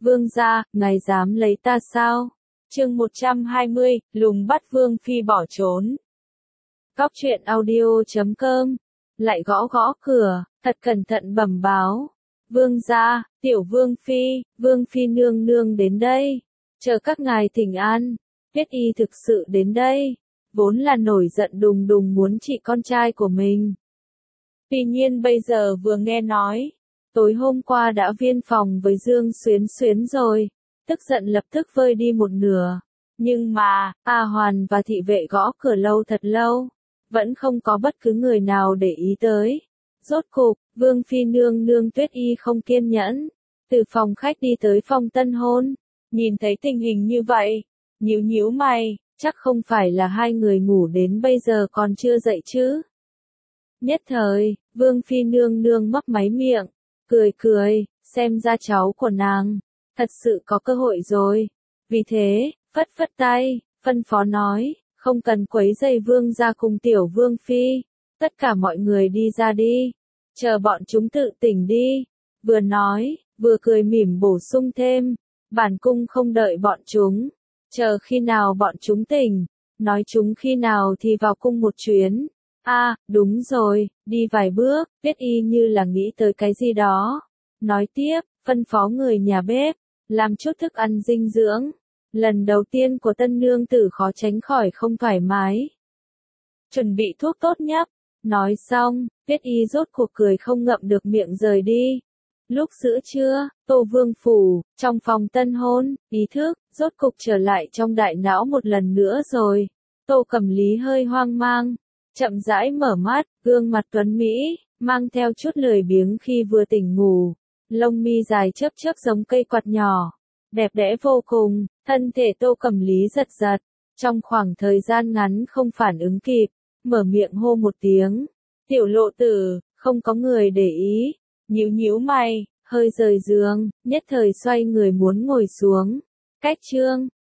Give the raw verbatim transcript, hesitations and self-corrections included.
Vương gia, ngài dám lấy ta sao? Chương một trăm hai mươi, lùng bắt Vương Phi bỏ trốn. Cóc truyện audio chấm com, lại gõ gõ cửa, thật cẩn thận bẩm báo. Vương gia, tiểu Vương Phi, Vương Phi nương nương đến đây. Chờ các ngài thỉnh an, Tuyết Y thực sự đến đây. Vốn là nổi giận đùng đùng muốn trị con trai của mình. Tuy nhiên bây giờ vừa nghe nói, tối hôm qua đã viên phòng với Dương Xuyến Xuyến rồi, tức giận lập tức vơi đi một nửa. Nhưng mà, A Hoàn và thị vệ gõ cửa lâu thật lâu, vẫn không có bất cứ người nào để ý tới. Rốt cục, Vương Phi nương nương Tuyết Y không kiên nhẫn, từ phòng khách đi tới phòng tân hôn, nhìn thấy tình hình như vậy, nhíu nhíu mày, chắc không phải là hai người ngủ đến bây giờ còn chưa dậy chứ. Nhất thời, Vương Phi nương nương mấp máy miệng, cười cười, xem ra cháu của nàng, thật sự có cơ hội rồi. Vì thế, phất phất tay, phân phó nói, không cần quấy rầy Vương gia cùng tiểu Vương Phi, tất cả mọi người đi ra đi, chờ bọn chúng tự tỉnh đi. Vừa nói, vừa cười mỉm bổ sung thêm, bản cung không đợi bọn chúng, chờ khi nào bọn chúng tỉnh, nói chúng khi nào thì vào cung một chuyến. A, à, đúng rồi, đi vài bước, Tuyết Y như là nghĩ tới cái gì đó. Nói tiếp, phân phó người nhà bếp, làm chút thức ăn dinh dưỡng. Lần đầu tiên của tân nương tử khó tránh khỏi không thoải mái. Chuẩn bị thuốc tốt nhất. Nói xong, Tuyết Y rốt cuộc cười không ngậm được miệng rời đi. Lúc giữa trưa, Tô Vương phủ, trong phòng tân hôn, ý thức, rốt cục trở lại trong đại não một lần nữa rồi. Tô Cẩm Lý hơi hoang mang, chậm rãi mở mắt, gương mặt tuấn mỹ, mang theo chút lười biếng khi vừa tỉnh ngủ. Lông mi dài chớp chớp giống cây quạt nhỏ, đẹp đẽ vô cùng, thân thể Tô Cẩm Lý giật giật. Trong khoảng thời gian ngắn không phản ứng kịp, mở miệng hô một tiếng. Tiểu Lộ Tử, không có người để ý, nhíu nhíu mày, hơi rời giường, nhất thời xoay người muốn ngồi xuống. Cách chương